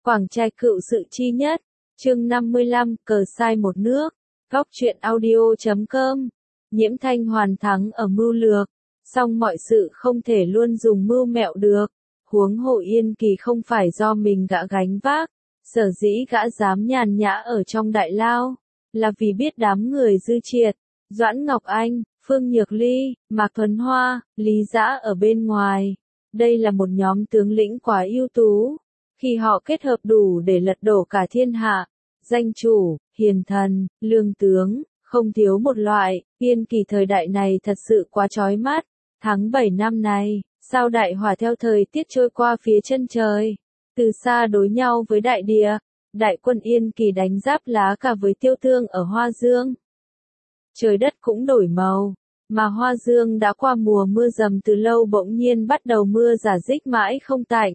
Quảng trai cựu sự chi nhất, chương 55, cờ sai một nước, góc truyện audio.com. Nhiễm Thanh Hoàn thắng ở mưu lược, song mọi sự không thể luôn dùng mưu mẹo được, huống hồ Yên Kỳ không phải do mình gã gánh vác, sở dĩ gã dám nhàn nhã ở trong đại lao, là vì biết đám người Dư Triệt, Doãn Ngọc Anh, Phương Nhược Ly, Mạc Thuấn Hoa, Lý Dã ở bên ngoài. Đây là một nhóm tướng lĩnh quá ưu tú, khi họ kết hợp đủ để lật đổ cả thiên hạ, danh chủ, hiền thần, lương tướng, không thiếu một loại. Yên Kỳ thời đại này thật sự quá chói mắt. Tháng 7 năm nay, sao đại hỏa theo thời tiết trôi qua phía chân trời, từ xa đối nhau với đại địa, đại quân Yên Kỳ đánh giáp lá cả với Tiêu Tương ở Hoa Dương. Trời đất cũng đổi màu, mà Hoa Dương đã qua mùa mưa dầm từ lâu bỗng nhiên bắt đầu mưa rả rích mãi không tạnh.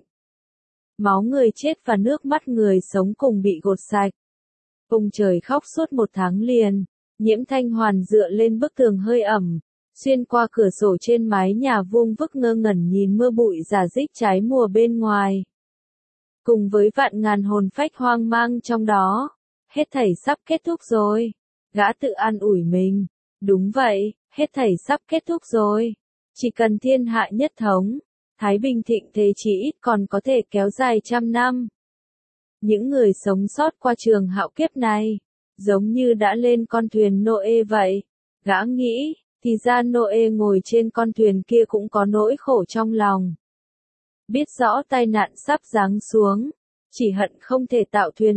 Máu người chết và nước mắt người sống cùng bị gột sạch. Ông trời khóc suốt một tháng liền, Nhiễm Thanh Hoàn dựa lên bức tường hơi ẩm, xuyên qua cửa sổ trên mái nhà vuông vức ngơ ngẩn nhìn mưa bụi rả rích trái mùa bên ngoài. Cùng với vạn ngàn hồn phách hoang mang trong đó, hết thảy sắp kết thúc rồi. Gã tự an ủi mình, đúng vậy, hết thảy sắp kết thúc rồi. Chỉ cần thiên hạ nhất thống, thái bình thịnh thế chỉ ít còn có thể kéo dài 100 năm. Những người sống sót qua trường hạo kiếp này, giống như đã lên con thuyền Noe vậy. Gã nghĩ, thì ra Noe ngồi trên con thuyền kia cũng có nỗi khổ trong lòng. Biết rõ tai nạn sắp giáng xuống, chỉ hận không thể tạo thuyền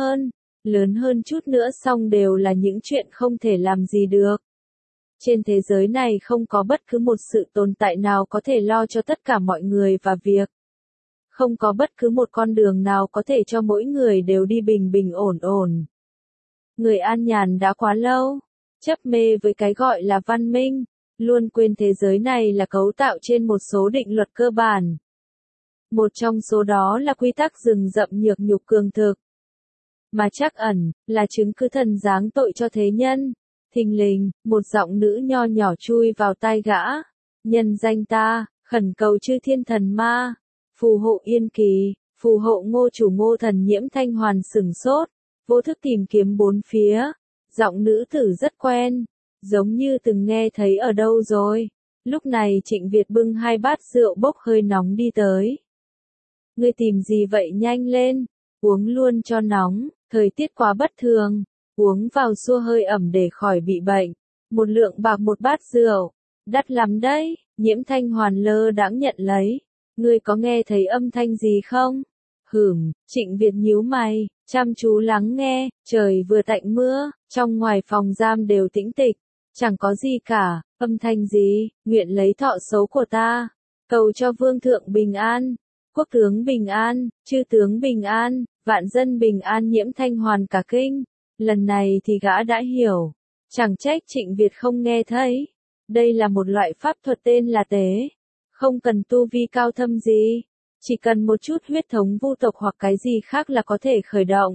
lớn hơn chút nữa xong đều là những chuyện không thể làm gì được. Trên thế giới này không có bất cứ một sự tồn tại nào có thể lo cho tất cả mọi người và việc. Không có bất cứ một con đường nào có thể cho mỗi người đều đi bình bình ổn ổn. Người an nhàn đã quá lâu, chấp mê với cái gọi là văn minh, luôn quên thế giới này là cấu tạo trên một số định luật cơ bản. Một trong số đó là quy tắc rừng rậm nhược nhục cường thực. Mà Trắc Ẩn, là chứng cứ thần giáng tội cho thế nhân. Thình lình, một giọng nữ nho nhỏ chui vào tai gã. Nhân danh ta, khẩn cầu chư thiên thần ma, phù hộ Yên Kỳ, phù hộ Ngô chủ Ngô thần. Nhiễm Thanh Hoàn sửng sốt, vô thức tìm kiếm bốn phía. Giọng nữ tử rất quen, giống như từng nghe thấy ở đâu rồi. Lúc này Trịnh Việt bưng 2 bát rượu bốc hơi nóng đi tới. Ngươi tìm gì vậy, nhanh lên, uống luôn cho nóng, thời tiết quá bất thường, uống vào xua hơi ẩm để khỏi bị bệnh. 1 lượng bạc 1 bát rượu, đắt lắm đấy. Nhiễm Thanh Hoàn lơ đãng nhận lấy. Ngươi có nghe thấy âm thanh gì không? Trịnh Việt nhíu mày, chăm chú lắng nghe. Trời vừa tạnh mưa, trong ngoài phòng giam đều tĩnh tịch, chẳng có gì cả. Âm thanh gì? Nguyện lấy thọ xấu của ta, cầu cho vương thượng bình an, quốc tướng bình an, chư tướng bình an, vạn dân bình an. Nhiễm Thanh Hoàn cả kinh, lần này thì gã đã hiểu, chẳng trách Trịnh Việt không nghe thấy. Đây là một loại pháp thuật tên là tế, không cần tu vi cao thâm gì, chỉ cần một chút huyết thống vu tộc hoặc cái gì khác là có thể khởi động.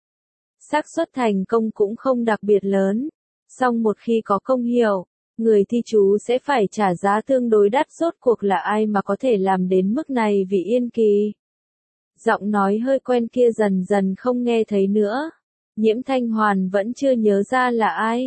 Xác suất thành công cũng không đặc biệt lớn, song một khi có công hiệu, người thi chú sẽ phải trả giá tương đối đắt. Rốt cuộc là ai mà có thể làm đến mức này vì Yên Kỳ? Giọng nói hơi quen kia dần dần không nghe thấy nữa. Nhiễm Thanh Hoàn vẫn chưa nhớ ra là ai.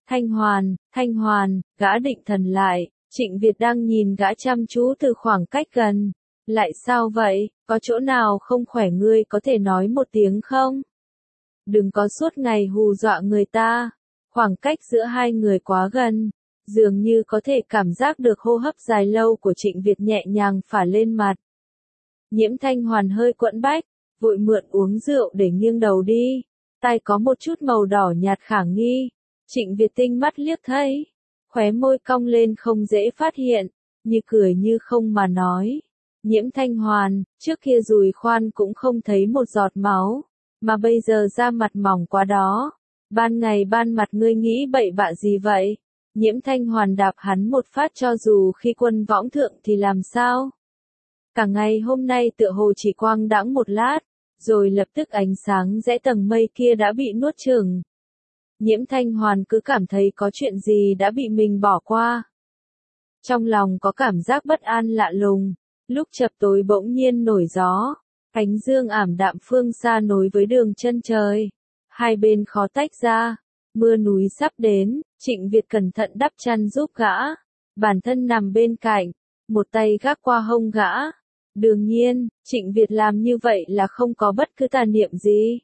Thanh Hoàn, gã định thần lại. Trịnh Việt đang nhìn gã chăm chú từ khoảng cách gần. Lại sao vậy, có chỗ nào không khỏe, ngươi có thể nói một tiếng không? Đừng có suốt ngày hù dọa người ta. Khoảng cách giữa hai người quá gần, dường như có thể cảm giác được hô hấp dài lâu của Trịnh Việt nhẹ nhàng phả lên mặt. Nhiễm Thanh Hoàn hơi quẫn bách, vội mượn uống rượu để nghiêng đầu đi. Tai có một chút màu đỏ nhạt khả nghi. Trịnh Việt tinh mắt liếc thấy, khóe môi cong lên không dễ phát hiện, như cười như không mà nói. Nhiễm Thanh Hoàn, trước kia dùi khoan cũng không thấy một giọt máu, mà bây giờ da mặt mỏng quá đó. Ban ngày ban mặt ngươi nghĩ bậy bạ gì vậy? Nhiễm Thanh Hoàn đạp hắn một phát, cho dù khi quân võng thượng thì làm sao? Cả ngày hôm nay tựa hồ chỉ quang đãng một lát, rồi lập tức ánh sáng rẽ tầng mây kia đã bị nuốt chửng. Nhiễm Thanh Hoàn cứ cảm thấy có chuyện gì đã bị mình bỏ qua. Trong lòng có cảm giác bất an lạ lùng, lúc chập tối bỗng nhiên nổi gió, Ánh dương ảm đạm phương xa nối với đường chân trời. Hai bên khó tách ra. Mưa núi sắp đến, Trịnh Việt cẩn thận đắp chăn giúp gã. Bản thân nằm bên cạnh, một tay gác qua hông gã. Đương nhiên, Trịnh Việt làm như vậy là không có bất cứ tà niệm gì.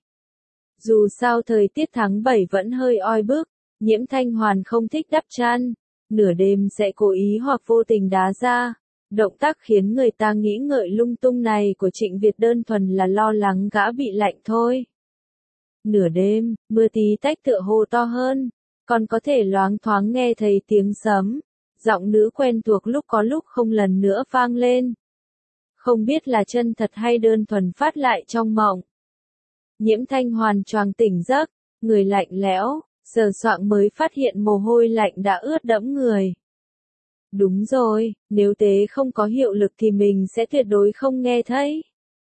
Dù sao thời tiết tháng 7 vẫn hơi oi bức, Nhiễm Thanh Hoàn không thích đắp chăn. Nửa đêm sẽ cố ý hoặc vô tình đá ra. Động tác khiến người ta nghĩ ngợi lung tung này của Trịnh Việt đơn thuần là lo lắng gã bị lạnh thôi. Nửa đêm, mưa tí tách tựa hồ to hơn, còn có thể loáng thoáng nghe thấy tiếng sấm. Giọng nữ quen thuộc lúc có lúc không lần nữa vang lên. Không biết là chân thật hay đơn thuần phát lại trong mộng. Nhiễm Thanh Hoàn choàng tỉnh giấc, người lạnh lẽo, sờ soạng mới phát hiện mồ hôi lạnh đã ướt đẫm người. Đúng rồi, nếu tế không có hiệu lực thì mình sẽ tuyệt đối không nghe thấy.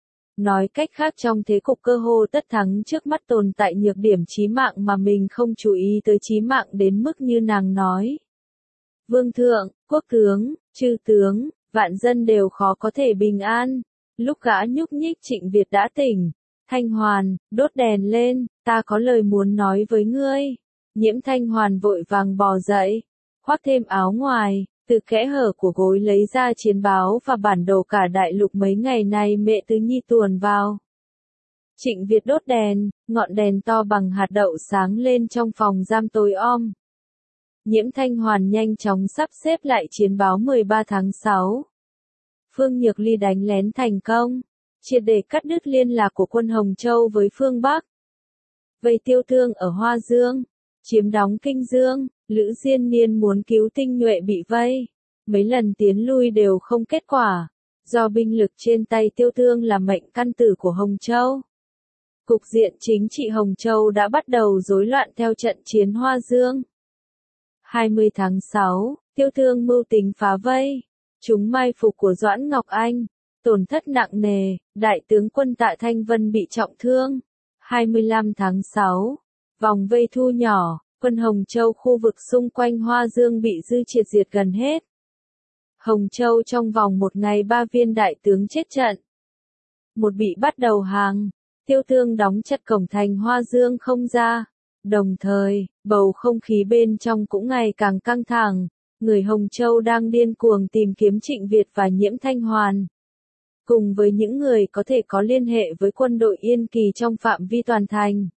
Nói cách khác trong thế cục cơ hồ tất thắng trước mắt tồn tại nhược điểm chí mạng mà mình không chú ý tới chí mạng đến mức như nàng nói. Vương thượng, quốc tướng, chư tướng, vạn dân đều khó có thể bình an. Lúc gã nhúc nhích Trịnh Việt đã tỉnh. Thanh Hoàn, đốt đèn lên, ta có lời muốn nói với ngươi. Nhiễm Thanh Hoàn vội vàng bò dậy, khoác thêm áo ngoài, từ kẽ hở của gối lấy ra chiến báo và bản đồ cả đại lục mấy ngày nay mẹ Tứ Nhi tuồn vào. Trịnh Việt đốt đèn, ngọn đèn to bằng hạt đậu sáng lên trong phòng giam tối om. Nhiễm Thanh Hoàn nhanh chóng sắp xếp lại chiến báo 13 tháng 6. Phương Nhược Ly đánh lén thành công, triệt để cắt đứt liên lạc của quân Hồng Châu với phương Bắc. Vây Tiêu Thương ở Hoa Dương, chiếm đóng Kinh Dương, Lữ Diên Niên muốn cứu Tinh Nhuệ bị vây. Mấy lần tiến lui đều không kết quả, do binh lực trên tay Tiêu Thương là mệnh căn tử của Hồng Châu. Cục diện chính trị Hồng Châu đã bắt đầu rối loạn theo trận chiến Hoa Dương. 20 tháng 6, Tiêu Thương mưu tính phá vây. Chúng mai phục của Doãn Ngọc Anh, tổn thất nặng nề, đại tướng quân Tạ Thanh Vân bị trọng thương. 25 tháng 6, vòng vây thu nhỏ, quân Hồng Châu khu vực xung quanh Hoa Dương bị dư triệt diệt gần hết. Hồng Châu trong vòng một ngày 3 viên đại tướng chết trận. Một bị bắt đầu hàng, Tiêu Thương đóng chặt cổng thành Hoa Dương không ra. Đồng thời, bầu không khí bên trong cũng ngày càng căng thẳng. Người Hồng Châu đang điên cuồng tìm kiếm Trịnh Việt và Nhiễm Thanh Hoàn. Cùng với những người có thể có liên hệ với quân đội Yên Kỳ trong phạm vi toàn thành.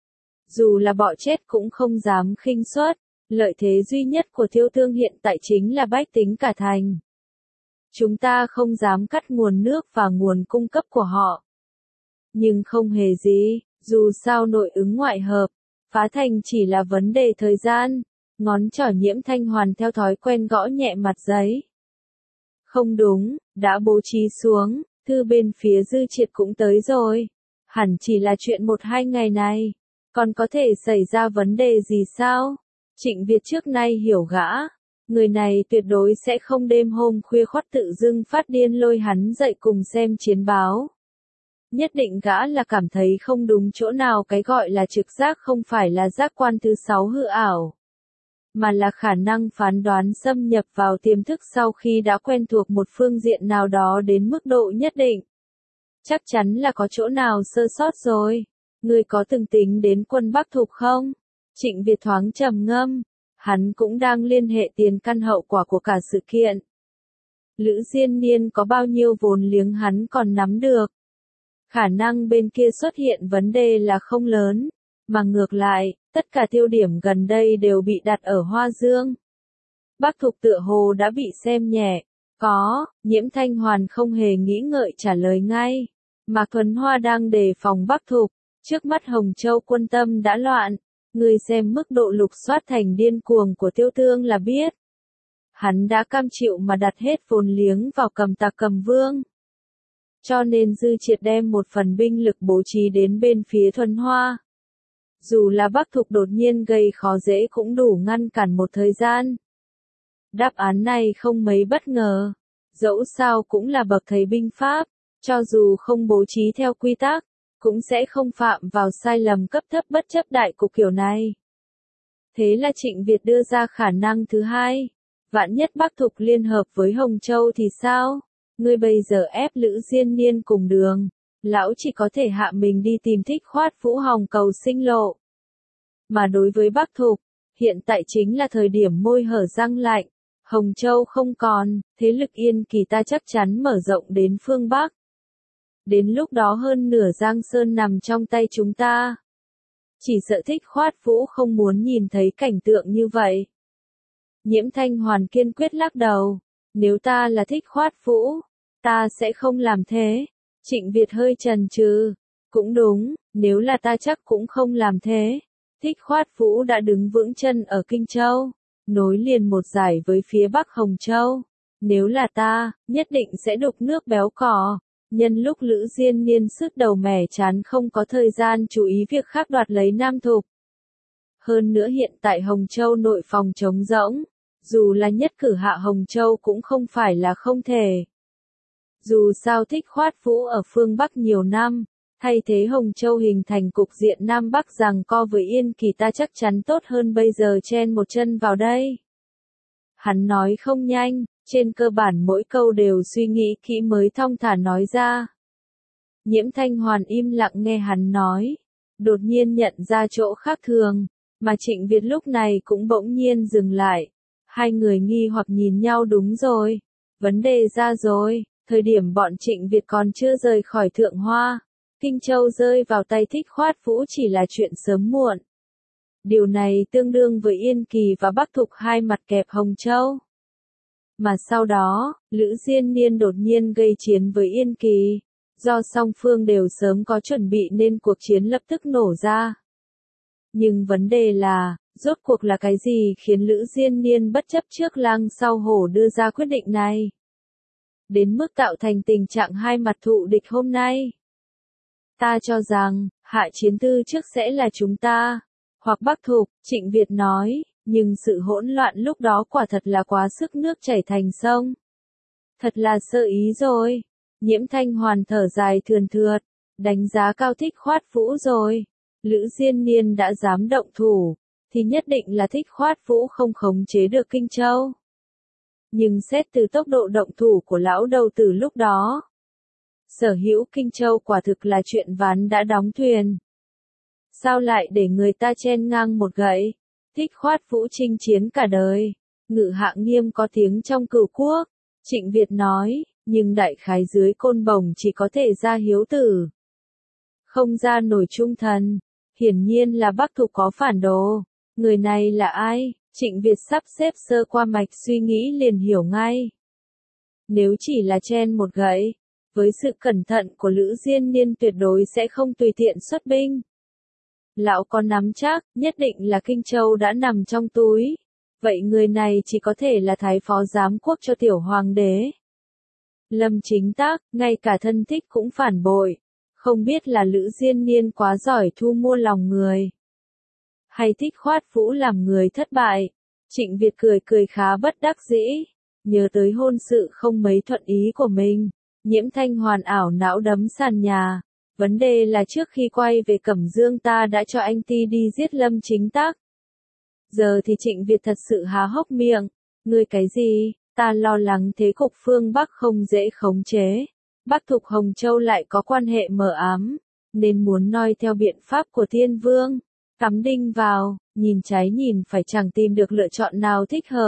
Dù là bọ chết cũng không dám khinh suất, lợi thế duy nhất của Tiêu Thương hiện tại chính là bách tính cả thành. Chúng ta không dám cắt nguồn nước và nguồn cung cấp của họ. Nhưng không hề gì, dù sao nội ứng ngoại hợp, phá thành chỉ là vấn đề thời gian. Ngón trỏ Nhiễm Thanh Hoàn theo thói quen gõ nhẹ mặt giấy. Không đúng, đã bố trí xuống, thư bên phía dư triệt cũng tới rồi. Hẳn chỉ là chuyện 1-2 ngày này. Còn có thể xảy ra vấn đề gì sao? Trịnh Việt trước nay hiểu gã. Người này tuyệt đối sẽ không đêm hôm khuya khoắt tự dưng phát điên lôi hắn dậy cùng xem chiến báo. Nhất định gã là cảm thấy không đúng chỗ nào, cái gọi là trực giác không phải là giác quan thứ 6 hư ảo, mà là khả năng phán đoán xâm nhập vào tiềm thức sau khi đã quen thuộc một phương diện nào đó đến mức độ nhất định. Chắc chắn là có chỗ nào sơ sót rồi. Ngươi có từng tính đến quân Bắc Thục không? Trịnh Việt thoáng trầm ngâm. Hắn cũng đang liên hệ tiền căn hậu quả của cả sự kiện. Lữ Diên Niên có bao nhiêu vốn liếng hắn còn nắm được. Khả năng bên kia xuất hiện vấn đề là không lớn. Mà ngược lại, tất cả tiêu điểm gần đây đều bị đặt ở Hoa Dương. Bắc Thục tựa hồ đã bị xem nhẹ. Có, Nhiễm Thanh Hoàn không hề nghĩ ngợi trả lời ngay. Mạc Thuấn Hoa đang đề phòng Bắc Thục. Trước mắt Hồng Châu quân tâm đã loạn. Người xem mức độ lục soát thành điên cuồng của Tiêu Thương là biết. Hắn đã cam chịu mà đặt hết vốn liếng vào Cầm Tặc Cầm Vương. Cho nên dư triệt đem một phần binh lực bố trí đến bên phía Thuấn Hoa. Dù là Bắc Thục đột nhiên gây khó dễ cũng đủ ngăn cản một thời gian. Đáp án này không mấy bất ngờ. Dẫu sao cũng là bậc thầy binh pháp, cho dù không bố trí theo quy tắc, cũng sẽ không phạm vào sai lầm cấp thấp bất chấp đại cục kiểu này. Thế là Trịnh Việt đưa ra khả năng thứ hai. Vạn nhất Bắc Thục liên hợp với Hồng Châu thì sao? Ngươi bây giờ ép Lữ Diên Niên cùng đường. Lão chỉ có thể hạ mình đi tìm Thích Khoát Vũ Hồng cầu sinh lộ. Mà đối với Bắc Thục, hiện tại chính là thời điểm môi hở răng lạnh. Hồng Châu không còn, thế lực Yên Kỳ ta chắc chắn mở rộng đến phương Bắc. Đến lúc đó hơn nửa Giang Sơn nằm trong tay chúng ta. Chỉ sợ Thích Khoát Vũ không muốn nhìn thấy cảnh tượng như vậy. Nhiễm Thanh Hoàn kiên quyết lắc đầu. Nếu ta là Thích Khoát Vũ, ta sẽ không làm thế. Trịnh Việt hơi chần chừ. Cũng đúng, nếu là ta chắc cũng không làm thế. Thích Khoát Vũ đã đứng vững chân ở Kinh Châu, nối liền một dải với phía Bắc Hồng Châu. Nếu là ta, nhất định sẽ đục nước béo cò. Nhân lúc Lữ Diên Niên sứt đầu mẻ chán không có thời gian chú ý việc khác đoạt lấy Nam Thục. Hơn nữa hiện tại Hồng Châu nội phòng trống rỗng, dù là nhất cử hạ Hồng Châu cũng không phải là không thể. Dù sao Thích Khoát Vũ ở phương Bắc nhiều năm, thay thế Hồng Châu hình thành cục diện Nam Bắc giằng co với Yên Kỳ ta chắc chắn tốt hơn bây giờ chen một chân vào đây. Hắn nói không nhanh, trên cơ bản mỗi câu đều suy nghĩ kỹ mới thong thả nói ra. Nhiễm Thanh Hoàn im lặng nghe hắn nói, đột nhiên nhận ra chỗ khác thường, mà Trịnh Việt lúc này cũng bỗng nhiên dừng lại. Hai người nghi hoặc nhìn nhau đúng rồi, vấn đề ra rồi, thời điểm bọn Trịnh Việt còn chưa rời khỏi Thượng Hoa, Kinh Châu rơi vào tay Thích Khoát Vũ chỉ là chuyện sớm muộn. Điều này tương đương với Yên Kỳ và Bắc Thục hai mặt kẹp Hồng Châu. Mà sau đó, Lữ Diên Niên đột nhiên gây chiến với Yên Kỳ, do song phương đều sớm có chuẩn bị nên cuộc chiến lập tức nổ ra. Nhưng vấn đề là, rốt cuộc là cái gì khiến Lữ Diên Niên bất chấp trước lang sau hổ đưa ra quyết định này? Đến mức tạo thành tình trạng hai mặt thụ địch hôm nay. Ta cho rằng, hạ chiến tư trước sẽ là chúng ta, hoặc Bắc Thục, Trịnh Việt nói, nhưng sự hỗn loạn lúc đó quả thật là quá sức nước chảy thành sông. Thật là sơ ý rồi. Nhiễm Thanh Hoàn thở dài thườn thượt, đánh giá cao Thích Khoát Vũ rồi. Lữ Diên Niên đã dám động thủ, thì nhất định là Thích Khoát Vũ không khống chế được Kinh Châu. Nhưng xét từ tốc độ động thủ của lão đầu tử lúc đó, sở hữu Kinh Châu quả thực là chuyện ván đã đóng thuyền. Sao lại để người ta chen ngang một gậy? Thích Khoát Vũ chinh chiến cả đời, ngự hạng nghiêm có tiếng trong cửu quốc. Trịnh Việt nói, nhưng đại khái dưới côn bồng chỉ có thể ra hiếu tử, không ra nổi trung thần. Hiển nhiên là Bắc Thục có phản đồ. Người này là ai? Trịnh Việt sắp xếp sơ qua mạch suy nghĩ liền hiểu ngay. Nếu chỉ là chen một gậy, với sự cẩn thận của Lữ Diên Niên tuyệt đối sẽ không tùy tiện xuất binh. Lão có nắm chắc, nhất định là Kinh Châu đã nằm trong túi. Vậy người này chỉ có thể là thái phó giám quốc cho tiểu hoàng đế. Lâm Chính Tác, ngay cả thân thích cũng phản bội. Không biết là Lữ Diên Niên quá giỏi thu mua lòng người, hay Thích Khoát Vũ làm người thất bại. Trịnh Việt cười cười khá bất đắc dĩ, nhớ tới hôn sự không mấy thuận ý của mình. Nhiễm Thanh Hoàn ảo não đấm sàn nhà. Vấn đề là trước khi quay về Cẩm Dương ta đã cho anh Ti đi giết Lâm Chính Tác. Giờ thì Trịnh Việt thật sự há hốc miệng. Ngươi cái gì? Ta lo lắng thế cục phương Bắc không dễ khống chế. Bắc Thục Hồng Châu lại có quan hệ mờ ám, nên muốn noi theo biện pháp của Thiên Vương, cắm đinh vào, nhìn trái nhìn phải chẳng tìm được lựa chọn nào thích hợp.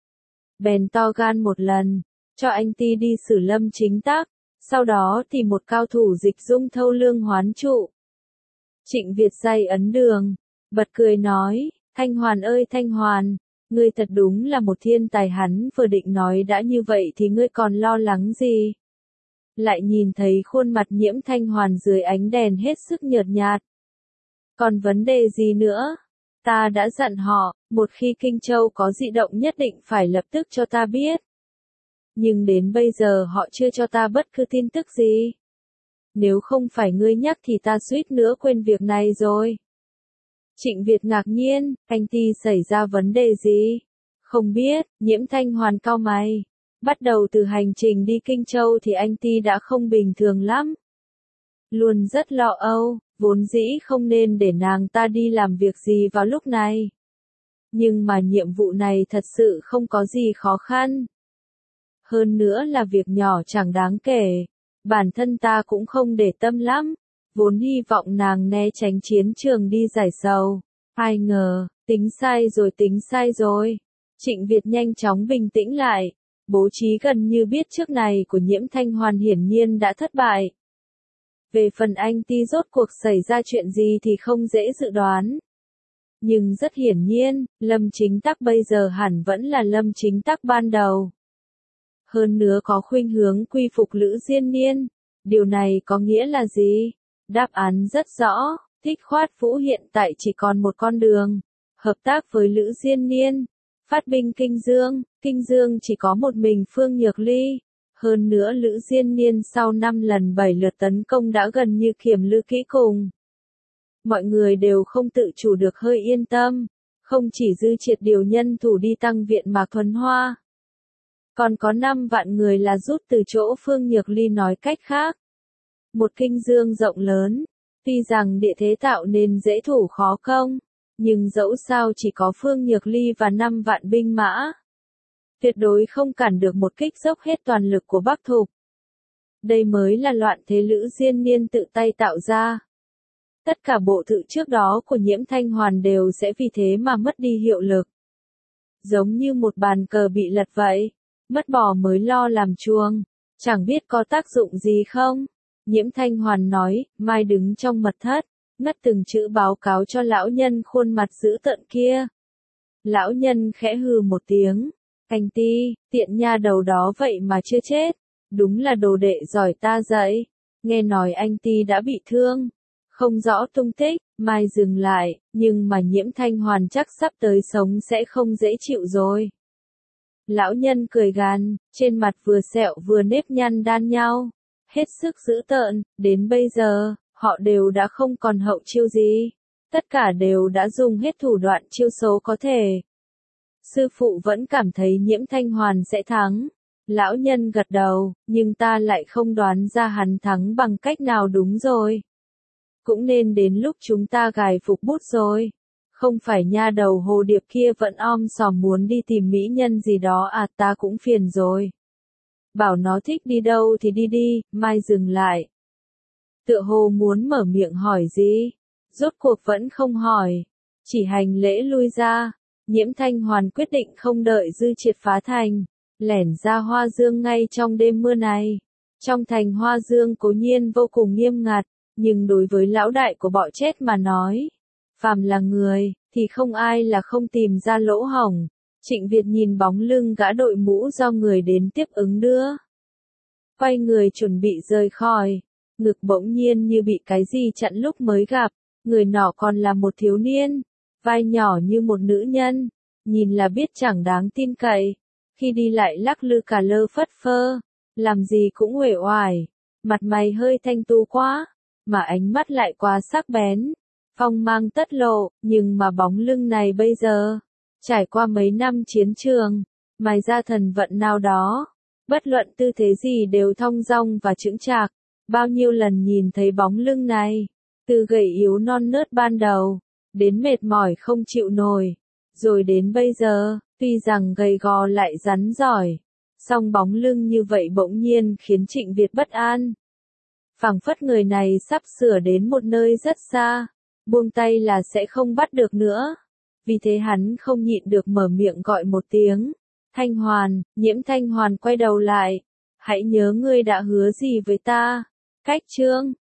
Bèn to gan một lần, cho anh Ti đi xử Lâm Chính Tác, sau đó thì một cao thủ dịch dung thâu lương hoán trụ. Trịnh Việt day ấn đường, bật cười nói, Thanh Hoàn ơi Thanh Hoàn, ngươi thật đúng là một thiên tài. Hắn vừa định nói đã như vậy thì ngươi còn lo lắng gì? Lại nhìn thấy khuôn mặt Nhiễm Thanh Hoàn dưới ánh đèn hết sức nhợt nhạt. Còn vấn đề gì nữa? Ta đã dặn họ, một khi Kinh Châu có dị động nhất định phải lập tức cho ta biết. Nhưng đến bây giờ họ chưa cho ta bất cứ tin tức gì. Nếu không phải ngươi nhắc thì ta suýt nữa quên việc này rồi. Trịnh Việt ngạc nhiên, anh Ti xảy ra vấn đề gì? Không biết. Nhiễm Thanh Hoàn cau mày. Bắt đầu từ hành trình đi Kinh Châu thì anh Ti đã không bình thường lắm. Luôn rất lo âu, vốn dĩ không nên để nàng ta đi làm việc gì vào lúc này. Nhưng mà nhiệm vụ này thật sự không có gì khó khăn. Hơn nữa là việc nhỏ chẳng đáng kể. Bản thân ta cũng không để tâm lắm, vốn hy vọng nàng né tránh chiến trường đi giải sầu. Ai ngờ, tính sai rồi. Trịnh Việt nhanh chóng bình tĩnh lại, bố trí gần như biết trước này của Nhiễm Thanh Hoàn hiển nhiên đã thất bại. Về phần anh Ti rốt cuộc xảy ra chuyện gì thì không dễ dự đoán. Nhưng rất hiển nhiên, Lâm Chính Tắc bây giờ hẳn vẫn là Lâm Chính Tắc ban đầu. Hơn nữa có khuynh hướng quy phục Lữ Diên Niên. Điều này có nghĩa là gì? Đáp án rất rõ, Thích Khoát Vũ hiện tại chỉ còn một con đường. Hợp tác với Lữ Diên Niên. Phát binh Kinh Dương chỉ có một mình Phương Nhược Ly. Hơn nữa Lữ Diên Niên sau 5 lần 7 lượt tấn công đã gần như kiềm lư kỹ cùng. Mọi người đều không tự chủ được hơi yên tâm. Không chỉ dư triệt điều nhân thủ đi tăng viện Mạc Thuần Hoa. Còn có 5 vạn người là rút từ chỗ Phương Nhược Ly, nói cách khác. Một Kinh Dương rộng lớn, tuy rằng địa thế tạo nên dễ thủ khó công, nhưng dẫu sao chỉ có Phương Nhược Ly và 5 vạn binh mã. Tuyệt đối không cản được một kích dốc hết toàn lực của Bắc Thục. Đây mới là loạn thế Lữ Diên Niên tự tay tạo ra. Tất cả bộ thự trước đó của Nhiễm Thanh Hoàn đều sẽ vì thế mà mất đi hiệu lực. Giống như một bàn cờ bị lật vậy, mất bò mới lo làm chuông, chẳng biết có tác dụng gì không. Nhiễm Thanh Hoàn nói, mai đứng trong mật thất, ngắt từng chữ báo cáo cho lão nhân khuôn mặt dữ tợn kia. Lão nhân khẽ hừ một tiếng, anh Ti, tiện nha đầu đó vậy mà chưa chết, đúng là đồ đệ giỏi ta dạy. Nghe nói anh Ti đã bị thương, không rõ tung tích, mai dừng lại, nhưng mà Nhiễm Thanh Hoàn chắc sắp tới sống sẽ không dễ chịu rồi. Lão nhân cười gằn, trên mặt vừa sẹo vừa nếp nhăn đan nhau, hết sức dữ tợn, đến bây giờ, họ đều đã không còn hậu chiêu gì. Tất cả đều đã dùng hết thủ đoạn chiêu số có thể. Sư phụ vẫn cảm thấy Nhiễm Thanh Hoàn sẽ thắng. Lão nhân gật đầu, nhưng ta lại không đoán ra hắn thắng bằng cách nào đúng rồi. Cũng nên đến lúc chúng ta gài phục bút rồi. Không phải nha đầu Hồ Điệp kia vẫn om sòm muốn đi tìm mỹ nhân gì đó à, ta cũng phiền rồi. Bảo nó thích đi đâu thì đi đi, mai dừng lại. Tựa hồ muốn mở miệng hỏi gì, rốt cuộc vẫn không hỏi, chỉ hành lễ lui ra. Nhiễm Thanh Hoàn quyết định không đợi dư triệt phá thành, lẻn ra Hoa Dương ngay trong đêm mưa này. Trong thành Hoa Dương cố nhiên vô cùng nghiêm ngặt, nhưng đối với lão đại của bọ chết mà nói, phàm là người, thì không ai là không tìm ra lỗ hổng. Trịnh Việt nhìn bóng lưng gã đội mũ do người đến tiếp ứng đưa. Quay người chuẩn bị rời khỏi, ngực bỗng nhiên như bị cái gì chặn lúc mới gặp, người nọ còn là một thiếu niên, vai nhỏ như một nữ nhân, nhìn là biết chẳng đáng tin cậy. Khi đi lại lắc lư cả lơ phất phơ, làm gì cũng uể oải, mặt mày hơi thanh tú quá, mà ánh mắt lại quá sắc bén, phong mang tất lộ, nhưng mà bóng lưng này bây giờ, trải qua mấy năm chiến trường, mài ra thần vận nào đó, bất luận tư thế gì đều thong dong và chững chạc. Bao nhiêu lần nhìn thấy bóng lưng này, từ gầy yếu non nớt ban đầu, đến mệt mỏi không chịu nổi, rồi đến bây giờ, tuy rằng gầy gò lại rắn giỏi, song bóng lưng như vậy bỗng nhiên khiến Trịnh Việt bất an. Phảng phất người này sắp sửa đến một nơi rất xa, buông tay là sẽ không bắt được nữa. Vì thế hắn không nhịn được mở miệng gọi một tiếng. Thanh Hoàn, Nhiễm Thanh Hoàn quay đầu lại. Hãy nhớ ngươi đã hứa gì với ta. Cách chương